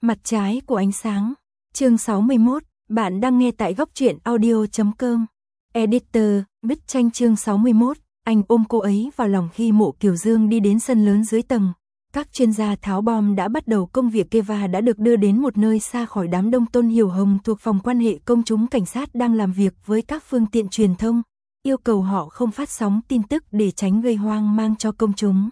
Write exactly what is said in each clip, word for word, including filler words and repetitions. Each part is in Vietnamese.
Mặt trái của ánh sáng. Chương sáu mươi mốt, bạn đang nghe tại góc truyện audio chấm com. Editor, bức tranh chương sáu mươi mốt, anh ôm cô ấy vào lòng khi Mộ Kiều Dương đi đến sân lớn dưới tầng. Các chuyên gia tháo bom đã bắt đầu công việc. Eva đã được đưa đến một nơi xa khỏi đám đông. Tôn Hiểu Hồng thuộc phòng quan hệ công chúng cảnh sát đang làm việc với các phương tiện truyền thông, yêu cầu họ không phát sóng tin tức để tránh gây hoang mang cho công chúng.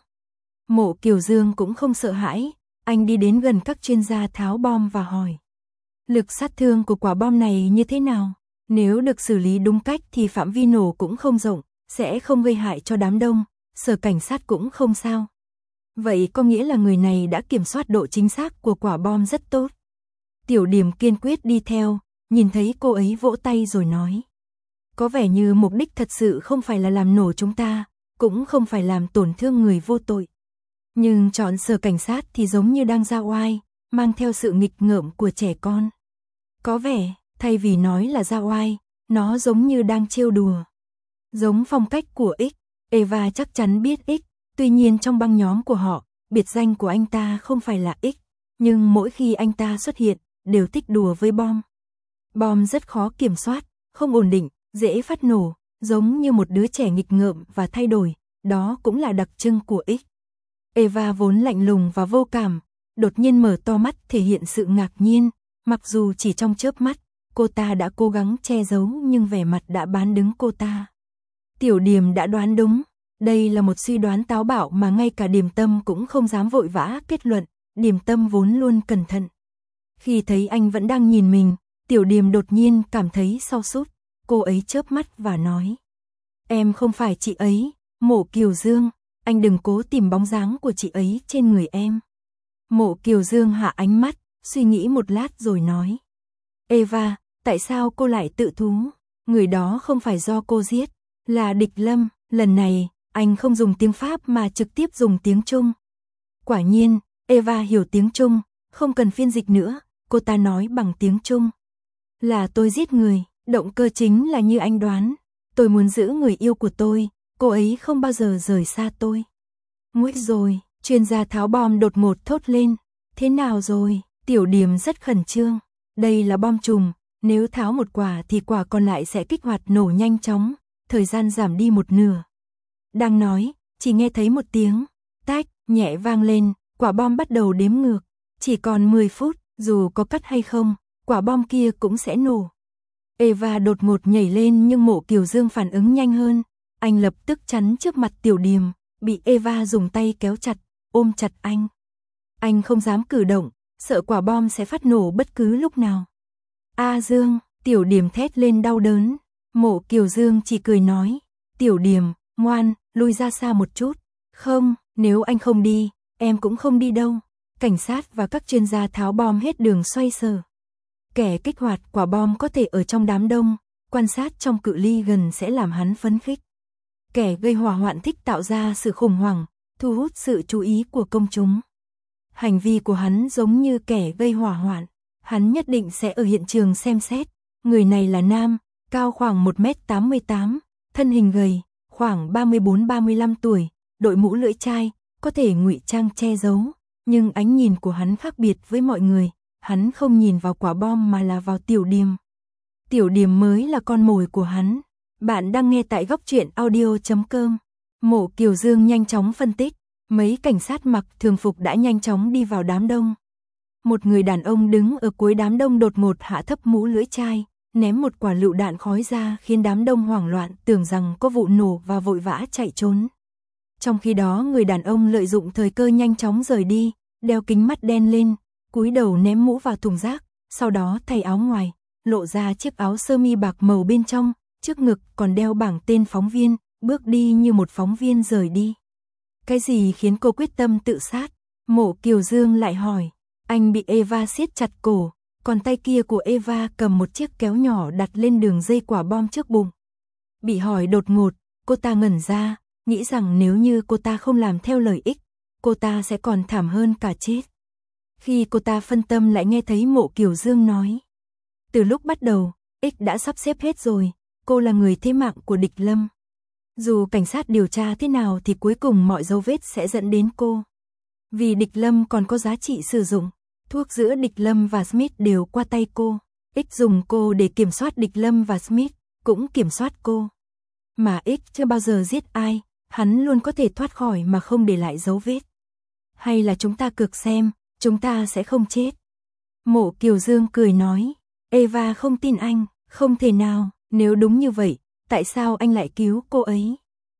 Mộ Kiều Dương cũng không sợ hãi, anh đi đến gần các chuyên gia tháo bom và hỏi: lực sát thương của quả bom này như thế nào? Nếu được xử lý đúng cách thì phạm vi nổ cũng không rộng, sẽ không gây hại cho đám đông, Sở cảnh sát cũng không sao. Vậy có nghĩa là người này đã kiểm soát độ chính xác của quả bom rất tốt. Tiểu Điểm kiên quyết đi theo, nhìn thấy cô ấy vỗ tay rồi nói: có vẻ như mục đích thật sự không phải là làm nổ chúng ta, cũng không phải làm tổn thương người vô tội. Nhưng chọn Sở cảnh sát thì giống như đang ra oai, mang theo sự nghịch ngợm của trẻ con. Có vẻ, thay vì nói là ra oai, nó giống như đang trêu đùa. Giống phong cách của X, Eva chắc chắn biết X, tuy nhiên trong băng nhóm của họ, biệt danh của anh ta không phải là X, nhưng mỗi khi anh ta xuất hiện, đều thích đùa với bom. Bom rất khó kiểm soát, không ổn định, dễ phát nổ, giống như một đứa trẻ nghịch ngợm và thay đổi, đó cũng là đặc trưng của X. Eva vốn lạnh lùng và vô cảm, đột nhiên mở to mắt thể hiện sự ngạc nhiên, mặc dù chỉ trong chớp mắt, cô ta đã cố gắng che giấu nhưng vẻ mặt đã bán đứng cô ta. Tiểu Điểm đã đoán đúng, đây là một suy đoán táo bạo mà ngay cả Điềm Tâm cũng không dám vội vã kết luận, Điềm Tâm vốn luôn cẩn thận. Khi thấy anh vẫn đang nhìn mình, Tiểu Điểm đột nhiên cảm thấy xao sút, cô ấy chớp mắt và nói: em không phải chị ấy, Mộ Kiều Dương, anh đừng cố tìm bóng dáng của chị ấy trên người em. Mộ Kiều Dương hạ ánh mắt, suy nghĩ một lát rồi nói: Eva, tại sao cô lại tự thú? Người đó không phải do cô giết, là Địch Lâm. Lần này, anh không dùng tiếng Pháp mà trực tiếp dùng tiếng Trung. Quả nhiên, Eva hiểu tiếng Trung, không cần phiên dịch nữa, cô ta nói bằng tiếng Trung: là tôi giết người, động cơ chính là như anh đoán. Tôi muốn giữ người yêu của tôi, cô ấy không bao giờ rời xa tôi. Nguy rồi, chuyên gia tháo bom đột ngột thốt lên: thế nào rồi? Tiểu Điểm rất khẩn trương. Đây là bom chùm, nếu tháo một quả thì quả còn lại sẽ kích hoạt nổ nhanh chóng, thời gian giảm đi một nửa. Đang nói, chỉ nghe thấy một tiếng tách nhẹ vang lên, quả bom bắt đầu đếm ngược. Chỉ còn mười phút, dù có cắt hay không, quả bom kia cũng sẽ nổ. Eva đột ngột nhảy lên nhưng Mộ Kiều Dương phản ứng nhanh hơn. Anh lập tức chắn trước mặt Tiểu Điểm, bị Eva dùng tay kéo chặt, ôm chặt anh. Anh không dám cử động, sợ quả bom sẽ phát nổ bất cứ lúc nào. A Dương, Tiểu Điểm thét lên đau đớn. Mộ Kiều Dương chỉ cười nói: Tiểu Điểm, ngoan, lui ra xa một chút. Không, nếu anh không đi, em cũng không đi đâu. Cảnh sát và các chuyên gia tháo bom hết đường xoay sở. Kẻ kích hoạt quả bom có thể ở trong đám đông, quan sát trong cự ly gần sẽ làm hắn phấn khích. Kẻ gây hỏa hoạn thích tạo ra sự khủng hoảng, thu hút sự chú ý của công chúng. Hành vi của hắn giống như kẻ gây hỏa hoạn, hắn nhất định sẽ ở hiện trường xem xét. Người này là nam, cao khoảng một mét tám mươi tám, thân hình gầy, khoảng ba mươi bốn ba mươi lăm tuổi, đội mũ lưỡi chai, có thể ngụy trang che giấu, nhưng ánh nhìn của hắn khác biệt với mọi người, hắn không nhìn vào quả bom mà là vào Tiểu Điểm. Tiểu Điểm mới là con mồi của hắn. Bạn đang nghe tại góc truyện audio chấm com. Mộ Kiều Dương nhanh chóng phân tích, mấy cảnh sát mặc thường phục đã nhanh chóng đi vào đám đông. Một người đàn ông đứng ở cuối đám đông đột ngột hạ thấp mũ lưỡi chai, ném một quả lựu đạn khói ra khiến đám đông hoảng loạn tưởng rằng có vụ nổ và vội vã chạy trốn. Trong khi đó người đàn ông lợi dụng thời cơ nhanh chóng rời đi, đeo kính mắt đen lên, cúi đầu ném mũ vào thùng rác, sau đó thay áo ngoài, lộ ra chiếc áo sơ mi bạc màu bên trong, trước ngực còn đeo bảng tên phóng viên, bước đi như một phóng viên rời đi. Cái gì khiến cô quyết tâm tự sát? Mộ Kiều Dương lại hỏi. Anh bị Eva siết chặt cổ, còn tay kia của Eva cầm một chiếc kéo nhỏ đặt lên đường dây quả bom trước bụng. Bị hỏi đột ngột, cô ta ngẩn ra, nghĩ rằng nếu như cô ta không làm theo lời X, cô ta sẽ còn thảm hơn cả chết. Khi cô ta phân tâm lại nghe thấy Mộ Kiều Dương nói: từ lúc bắt đầu, X đã sắp xếp hết rồi, cô là người thế mạng của Địch Lâm. Dù cảnh sát điều tra thế nào thì cuối cùng mọi dấu vết sẽ dẫn đến cô. Vì Địch Lâm còn có giá trị sử dụng, thuốc giữa Địch Lâm và Smith đều qua tay cô. X dùng cô để kiểm soát Địch Lâm và Smith, cũng kiểm soát cô. Mà X chưa bao giờ giết ai, hắn luôn có thể thoát khỏi mà không để lại dấu vết. Hay là chúng ta cược xem, chúng ta sẽ không chết. Mộ Kiều Dương cười nói, Eva không tin anh, không thể nào, nếu đúng như vậy, tại sao anh lại cứu cô ấy?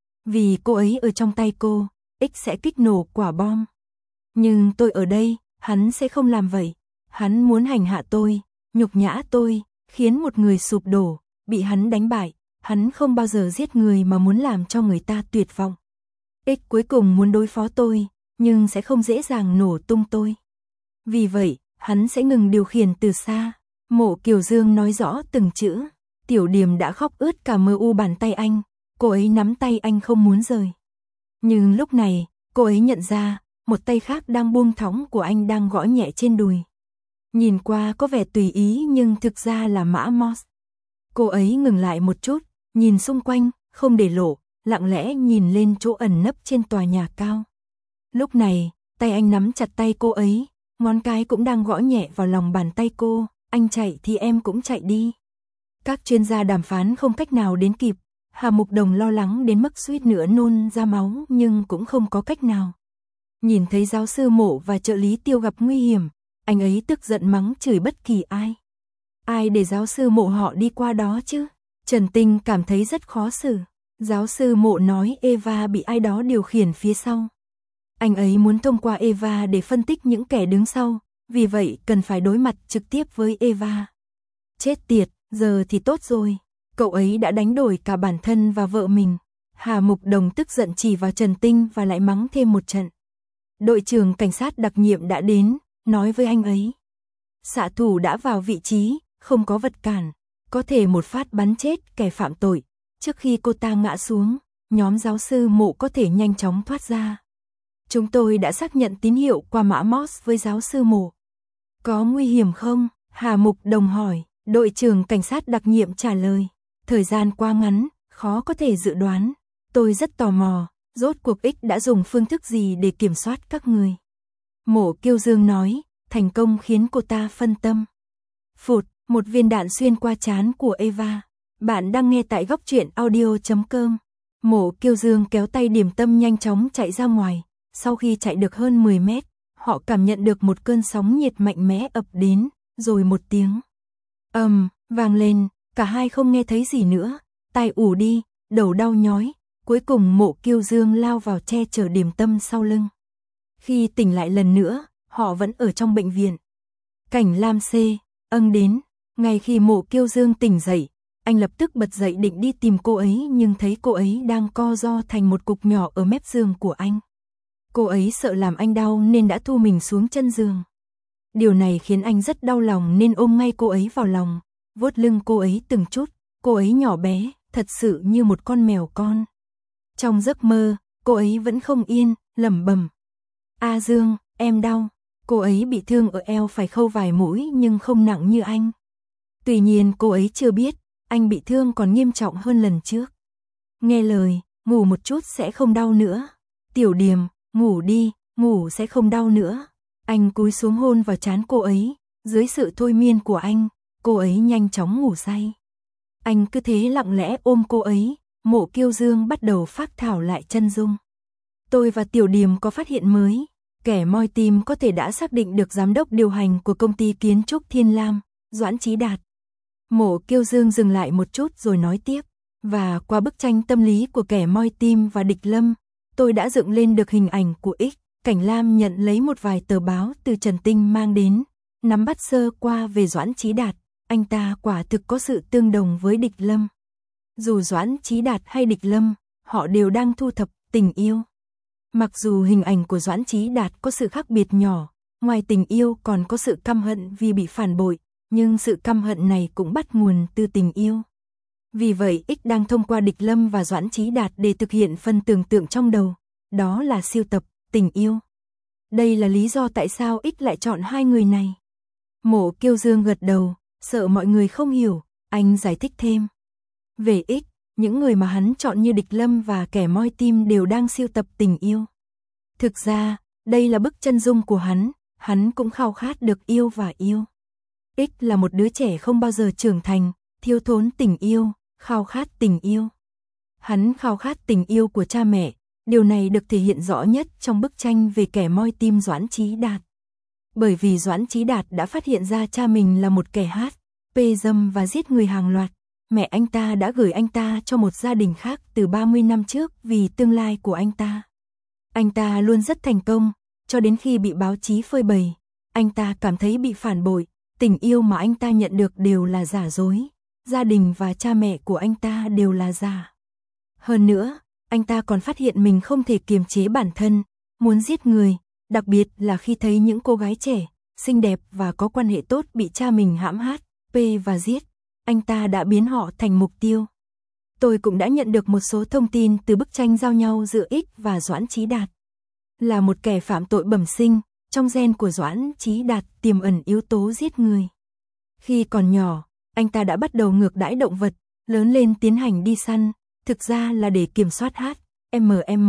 Vì cô ấy ở trong tay cô, X sẽ kích nổ quả bom. Nhưng tôi ở đây, hắn sẽ không làm vậy. Hắn muốn hành hạ tôi, nhục nhã tôi, khiến một người sụp đổ, bị hắn đánh bại. Hắn không bao giờ giết người mà muốn làm cho người ta tuyệt vọng. X cuối cùng muốn đối phó tôi, nhưng sẽ không dễ dàng nổ tung tôi. Vì vậy, hắn sẽ ngừng điều khiển từ xa. Mộ Kiều Dương nói rõ từng chữ. Tiểu Điềm đã khóc ướt cả mờ u bàn tay anh. Cô ấy nắm tay anh không muốn rời. Nhưng lúc này, cô ấy nhận ra, một tay khác đang buông thõng của anh đang gõ nhẹ trên đùi. Nhìn qua có vẻ tùy ý nhưng thực ra là mã Moss. Cô ấy ngừng lại một chút, nhìn xung quanh, không để lộ, lặng lẽ nhìn lên chỗ ẩn nấp trên tòa nhà cao. Lúc này, tay anh nắm chặt tay cô ấy, ngón cái cũng đang gõ nhẹ vào lòng bàn tay cô, anh chạy thì em cũng chạy đi. Các chuyên gia đàm phán không cách nào đến kịp, Hà Mục Đồng lo lắng đến mức suýt nữa nôn ra máu nhưng cũng không có cách nào. Nhìn thấy giáo sư Mộ và trợ lý Tiêu gặp nguy hiểm, anh ấy tức giận mắng chửi bất kỳ ai. Ai để giáo sư Mộ họ đi qua đó chứ? Trần Tinh cảm thấy rất khó xử. Giáo sư Mộ nói Eva bị ai đó điều khiển phía sau. Anh ấy muốn thông qua Eva để phân tích những kẻ đứng sau, vì vậy cần phải đối mặt trực tiếp với Eva. Chết tiệt, giờ thì tốt rồi. Cậu ấy đã đánh đổi cả bản thân và vợ mình. Hà Mục Đồng tức giận chỉ vào Trần Tinh và lại mắng thêm một trận. Đội trưởng cảnh sát đặc nhiệm đã đến, nói với anh ấy. Xạ thủ đã vào vị trí, không có vật cản, có thể một phát bắn chết kẻ phạm tội. Trước khi cô ta ngã xuống, nhóm giáo sư Mộ có thể nhanh chóng thoát ra. Chúng tôi đã xác nhận tín hiệu qua mã Moss với giáo sư Mộ. Có nguy hiểm không? Hà Mục Đồng hỏi. Đội trưởng cảnh sát đặc nhiệm trả lời. Thời gian quá ngắn, khó có thể dự đoán. Tôi rất tò mò, rốt cuộc X đã dùng phương thức gì để kiểm soát các người. Mộ Kiều Dương nói, thành công khiến cô ta phân tâm. Phụt, một viên đạn xuyên qua trán của Eva. Bạn đang nghe tại góc truyện audio chấm com. Mộ Kiều Dương kéo tay Điểm Tâm nhanh chóng chạy ra ngoài. Sau khi chạy được hơn mười mét, họ cảm nhận được một cơn sóng nhiệt mạnh mẽ ập đến, rồi một tiếng ầm um, vang lên, cả hai không nghe thấy gì nữa, tai ù đi, đầu đau nhói, cuối cùng Mộ Kiều Dương lao vào che chở Điểm Tâm sau lưng. Khi tỉnh lại lần nữa, họ vẫn ở trong bệnh viện. Cảnh Lam C, âng đến, ngay khi Mộ Kiều Dương tỉnh dậy, anh lập tức bật dậy định đi tìm cô ấy nhưng thấy cô ấy đang co ro thành một cục nhỏ ở mép giường của anh. Cô ấy sợ làm anh đau nên đã thu mình xuống chân giường. Điều này khiến anh rất đau lòng nên ôm ngay cô ấy vào lòng, vuốt lưng cô ấy từng chút, cô ấy nhỏ bé, thật sự như một con mèo con. Trong giấc mơ, cô ấy vẫn không yên, lẩm bẩm. A Dương, em đau. Cô ấy bị thương ở eo phải khâu vài mũi nhưng không nặng như anh. Tuy nhiên cô ấy chưa biết, anh bị thương còn nghiêm trọng hơn lần trước. Nghe lời, ngủ một chút sẽ không đau nữa. Tiểu Điềm, ngủ đi, ngủ sẽ không đau nữa. Anh cúi xuống hôn vào trán cô ấy, dưới sự thôi miên của anh, cô ấy nhanh chóng ngủ say. Anh cứ thế lặng lẽ ôm cô ấy, Mộ Kiều Dương bắt đầu phác thảo lại chân dung. Tôi và Tiểu Điềm có phát hiện mới, kẻ moi tim có thể đã xác định được giám đốc điều hành của công ty kiến trúc Thiên Lam, Doãn Chí Đạt. Mộ Kiều Dương dừng lại một chút rồi nói tiếp, và qua bức tranh tâm lý của kẻ moi tim và Địch Lâm, tôi đã dựng lên được hình ảnh của X. Cảnh Lam nhận lấy một vài tờ báo từ Trần Tinh mang đến, nắm bắt sơ qua về Doãn Chí Đạt, anh ta quả thực có sự tương đồng với Địch Lâm. Dù Doãn Chí Đạt hay Địch Lâm, họ đều đang thu thập tình yêu. Mặc dù hình ảnh của Doãn Chí Đạt có sự khác biệt nhỏ, ngoài tình yêu còn có sự căm hận vì bị phản bội, nhưng sự căm hận này cũng bắt nguồn từ tình yêu. Vì vậy X đang thông qua Địch Lâm và Doãn Chí Đạt để thực hiện phần tưởng tượng trong đầu, đó là siêu tập tình yêu. Đây là lý do tại sao X lại chọn hai người này. Mộ Kiều Dương gật đầu, sợ mọi người không hiểu, anh giải thích thêm. Về X, những người mà hắn chọn như Địch Lâm và kẻ moi tim đều đang siêu tập tình yêu. Thực ra, đây là bức chân dung của hắn, hắn cũng khao khát được yêu và yêu. X là một đứa trẻ không bao giờ trưởng thành, thiếu thốn tình yêu, khao khát tình yêu. Hắn khao khát tình yêu của cha mẹ, điều này được thể hiện rõ nhất trong bức tranh về kẻ moi tim Doãn Chí Đạt. Bởi vì Doãn Chí Đạt đã phát hiện ra cha mình là một kẻ hát, pê dâm và giết người hàng loạt, mẹ anh ta đã gửi anh ta cho một gia đình khác từ ba mươi năm trước vì tương lai của anh ta. Anh ta luôn rất thành công, cho đến khi bị báo chí phơi bày, anh ta cảm thấy bị phản bội, tình yêu mà anh ta nhận được đều là giả dối, gia đình và cha mẹ của anh ta đều là giả. Hơn nữa, anh ta còn phát hiện mình không thể kiềm chế bản thân, muốn giết người, đặc biệt là khi thấy những cô gái trẻ, xinh đẹp và có quan hệ tốt bị cha mình hãm hại, pê và giết, anh ta đã biến họ thành mục tiêu. Tôi cũng đã nhận được một số thông tin từ bức tranh giao nhau giữa X và Doãn Chí Đạt. Là một kẻ phạm tội bẩm sinh, trong gen của Doãn Chí Đạt tiềm ẩn yếu tố giết người. Khi còn nhỏ, anh ta đã bắt đầu ngược đãi động vật, lớn lên tiến hành đi săn, thực ra là để kiểm soát H, M M,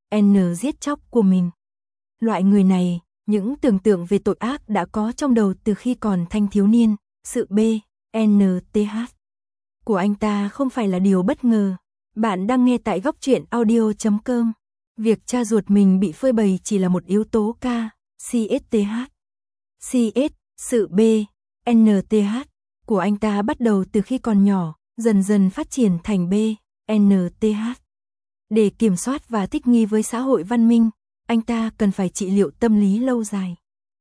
N giết chóc của mình. Loại người này, những tưởng tượng về tội ác đã có trong đầu từ khi còn thanh thiếu niên, sự B, N T H của anh ta không phải là điều bất ngờ. Bạn đang nghe tại góc truyện audio chấm com. Việc cha ruột mình bị phơi bày chỉ là một yếu tố K, C S T H. C S, sự B, N T H của anh ta bắt đầu từ khi còn nhỏ, dần dần phát triển thành B, N T H. Để kiểm soát và thích nghi với xã hội văn minh, anh ta cần phải trị liệu tâm lý lâu dài.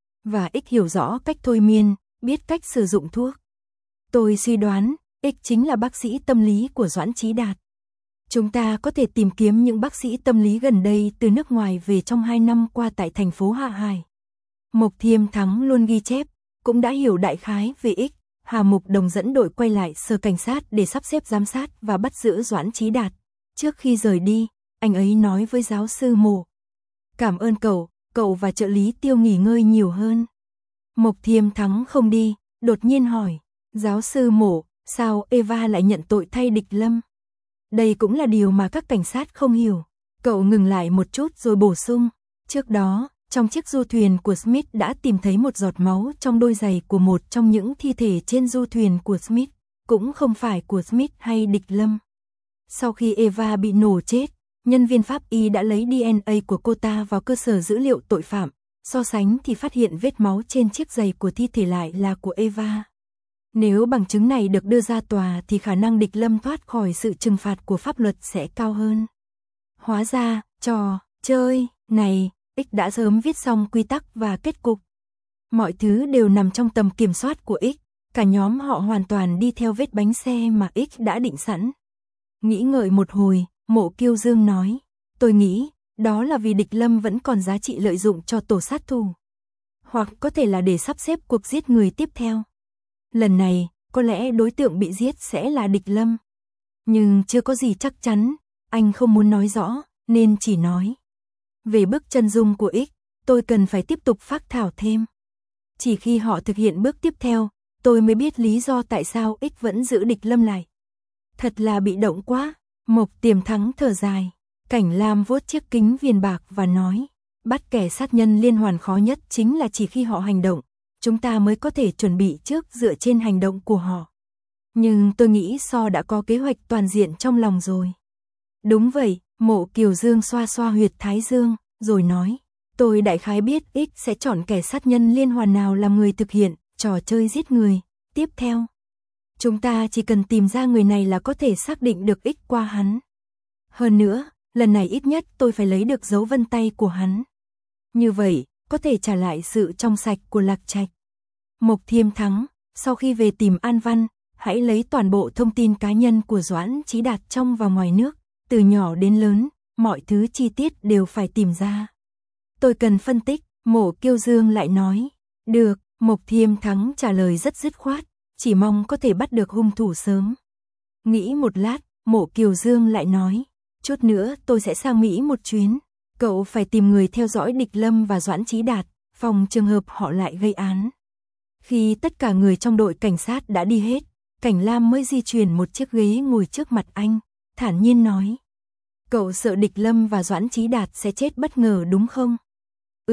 Và X hiểu rõ cách thôi miên, biết cách sử dụng thuốc. Tôi suy đoán, X chính là bác sĩ tâm lý của Doãn Chí Đạt. Chúng ta có thể tìm kiếm những bác sĩ tâm lý gần đây từ nước ngoài về trong hai năm qua tại thành phố Hạ Hải. Mộc Thiêm Thắng luôn ghi chép, cũng đã hiểu đại khái về X. Hà Mục Đồng dẫn đội quay lại sở cảnh sát để sắp xếp giám sát và bắt giữ Doãn Chí Đạt. Trước khi rời đi, anh ấy nói với giáo sư Mộ: "Cảm ơn cậu, cậu và trợ lý Tiêu nghỉ ngơi nhiều hơn." Mộc Thiêm Thắng không đi, đột nhiên hỏi: "Giáo sư Mộ, sao Eva lại nhận tội thay Địch Lâm?" Đây cũng là điều mà các cảnh sát không hiểu. Cậu ngừng lại một chút rồi bổ sung: "Trước đó, trong chiếc du thuyền của Smith đã tìm thấy một giọt máu trong đôi giày của một trong những thi thể trên du thuyền của Smith, cũng không phải của Smith hay Địch Lâm. Sau khi Eva bị nổ chết, nhân viên pháp y đã lấy D N A của cô ta vào cơ sở dữ liệu tội phạm, so sánh thì phát hiện vết máu trên chiếc giày của thi thể lại là của Eva. Nếu bằng chứng này được đưa ra tòa thì khả năng Địch Lâm thoát khỏi sự trừng phạt của pháp luật sẽ cao hơn." Hóa ra, trò chơi này, X đã sớm viết xong quy tắc và kết cục. Mọi thứ đều nằm trong tầm kiểm soát của X, cả nhóm họ hoàn toàn đi theo vết bánh xe mà X đã định sẵn. Nghĩ ngợi một hồi, Mộ Kiêu Dương nói: "Tôi nghĩ, đó là vì Địch Lâm vẫn còn giá trị lợi dụng cho tổ sát thủ. Hoặc có thể là để sắp xếp cuộc giết người tiếp theo. Lần này, có lẽ đối tượng bị giết sẽ là Địch Lâm. Nhưng chưa có gì chắc chắn, anh không muốn nói rõ, nên chỉ nói. Về bức chân dung của X, tôi cần phải tiếp tục phác thảo thêm. Chỉ khi họ thực hiện bước tiếp theo, tôi mới biết lý do tại sao X vẫn giữ Địch Lâm lại. Thật là bị động quá." Mộc Tiềm Thắng thở dài. Cảnh Lam vuốt chiếc kính viền bạc và nói: "Bắt kẻ sát nhân liên hoàn khó nhất chính là chỉ khi họ hành động, chúng ta mới có thể chuẩn bị trước dựa trên hành động của họ. Nhưng tôi nghĩ So đã có kế hoạch toàn diện trong lòng rồi." "Đúng vậy." Mộ Kiều Dương xoa xoa huyệt thái dương, rồi nói: "Tôi đại khái biết X sẽ chọn kẻ sát nhân liên hoàn nào làm người thực hiện trò chơi giết người tiếp theo. Chúng ta chỉ cần tìm ra người này là có thể xác định được X qua hắn. Hơn nữa, lần này ít nhất tôi phải lấy được dấu vân tay của hắn. Như vậy, có thể trả lại sự trong sạch của Lạc Trạch." Mộc Thiêm Thắng: "Sau khi về tìm An Văn, hãy lấy toàn bộ thông tin cá nhân của Doãn Chí Đạt trong và ngoài nước, từ nhỏ đến lớn, mọi thứ chi tiết đều phải tìm ra." "Tôi cần phân tích." Mộ Kiêu Dương lại nói. "Được." Mộc Thiêm Thắng trả lời rất dứt khoát, chỉ mong có thể bắt được hung thủ sớm. Nghĩ một lát, Mộ Kiều Dương lại nói: "Chút nữa tôi sẽ sang Mỹ một chuyến. Cậu phải tìm người theo dõi Địch Lâm và Doãn Chí Đạt, phòng trường hợp họ lại gây án." Khi tất cả người trong đội cảnh sát đã đi hết, Cảnh Lam mới di chuyển một chiếc ghế ngồi trước mặt anh, thản nhiên nói: "Cậu sợ Địch Lâm và Doãn Chí Đạt sẽ chết bất ngờ đúng không?" "Ừm."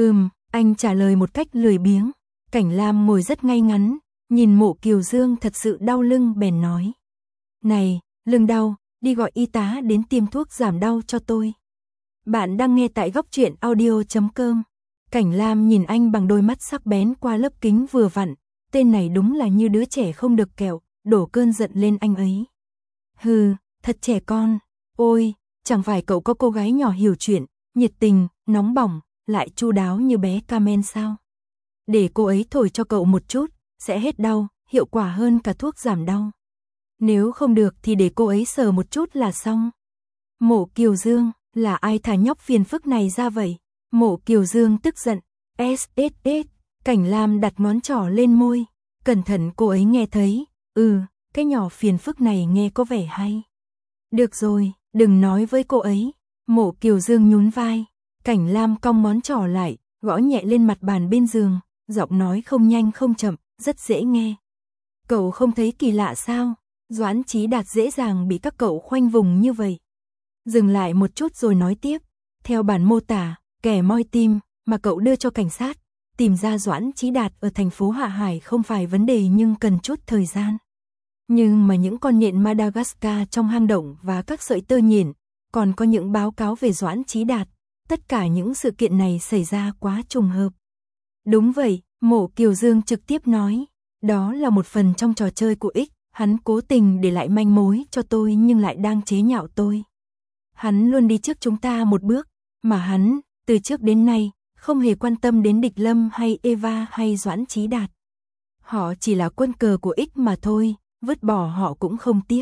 Anh trả lời một cách lười biếng. Cảnh Lam ngồi rất ngay ngắn, nhìn Mộ Kiều Dương thật sự đau lưng bèn nói. Này, lưng đau, đi gọi y tá đến tiêm thuốc giảm đau cho tôi. Bạn đang nghe tại góc truyện audio chấm com. Cảnh Lam nhìn anh bằng đôi mắt sắc bén qua lớp kính vừa vặn, tên này đúng là như đứa trẻ không được kẹo, đổ cơn giận lên anh ấy. Hừ, thật trẻ con, ôi, chẳng phải cậu có cô gái nhỏ hiểu chuyện, nhiệt tình, nóng bỏng, lại chu đáo như bé Carmen sao? Để cô ấy thổi cho cậu một chút, sẽ hết đau, hiệu quả hơn cả thuốc giảm đau. Nếu không được thì để cô ấy sờ một chút là xong. Mộ Kiều Dương, là ai thả nhóc phiền phức này ra vậy? Mộ Kiều Dương tức giận. ét ét ét, Cảnh Lam đặt ngón trỏ lên môi. Cẩn thận cô ấy nghe thấy. Ừ, cái nhỏ phiền phức này nghe có vẻ hay. Được rồi, đừng nói với cô ấy. Mộ Kiều Dương nhún vai. Cảnh Lam cong ngón trỏ lại, gõ nhẹ lên mặt bàn bên giường. Giọng nói không nhanh không chậm, rất dễ nghe. Cậu không thấy kỳ lạ sao? Doãn Chí Đạt dễ dàng bị các cậu khoanh vùng như vậy. Dừng lại một chút rồi nói tiếp. Theo bản mô tả, kẻ moi tim mà cậu đưa cho cảnh sát, tìm ra Doãn Chí Đạt ở thành phố Hạ Hải không phải vấn đề nhưng cần chút thời gian. Nhưng mà những con nhện Madagascar trong hang động và các sợi tơ nhện, còn có những báo cáo về Doãn Chí Đạt, tất cả những sự kiện này xảy ra quá trùng hợp. Đúng vậy, Mộ Kiều Dương trực tiếp nói, đó là một phần trong trò chơi của X, hắn cố tình để lại manh mối cho tôi nhưng lại đang chế nhạo tôi. Hắn luôn đi trước chúng ta một bước, mà hắn, từ trước đến nay, không hề quan tâm đến Địch Lâm hay Eva hay Doãn Chí Đạt. Họ chỉ là quân cờ của X mà thôi, vứt bỏ họ cũng không tiếc.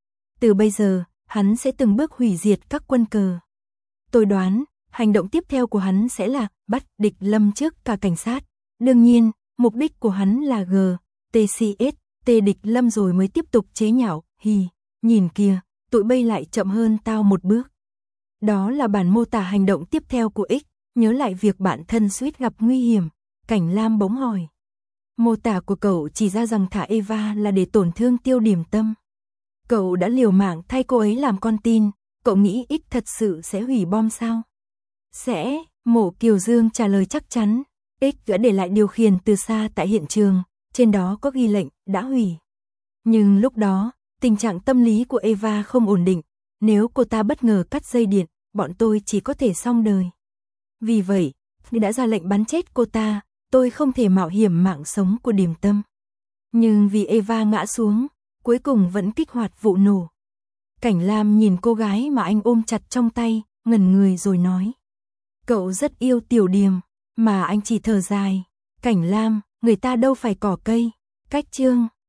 Từ bây giờ, hắn sẽ từng bước hủy diệt các quân cờ. Tôi đoán, hành động tiếp theo của hắn sẽ là bắt Địch Lâm trước cả cảnh sát. Đương nhiên, mục đích của hắn là G, T C S, T Địch Lâm rồi mới tiếp tục chế nhạo, hì, nhìn kìa, tụi bay lại chậm hơn tao một bước. Đó là bản mô tả hành động tiếp theo của X, nhớ lại việc bạn thân suýt gặp nguy hiểm. Cảnh Lam bỗng hỏi. Mô tả của cậu chỉ ra rằng thả Eva là để tổn thương Tiêu Điểm Tâm. Cậu đã liều mạng thay cô ấy làm con tin, cậu nghĩ X thật sự sẽ hủy bom sao? Sẽ, Mộ Kiều Dương trả lời chắc chắn. X đã để lại điều khiển từ xa tại hiện trường, trên đó có ghi lệnh, đã hủy. Nhưng lúc đó, tình trạng tâm lý của Eva không ổn định, nếu cô ta bất ngờ cắt dây điện, bọn tôi chỉ có thể xong đời. Vì vậy, khi đã ra lệnh bắn chết cô ta, tôi không thể mạo hiểm mạng sống của Điểm Tâm. Nhưng vì Eva ngã xuống, cuối cùng vẫn kích hoạt vụ nổ. Cảnh Lam nhìn cô gái mà anh ôm chặt trong tay, ngẩn người rồi nói. Cậu rất yêu Tiểu Điềm, mà anh chỉ thở dài. Cảnh Lam, người ta đâu phải cỏ cây. Cách chương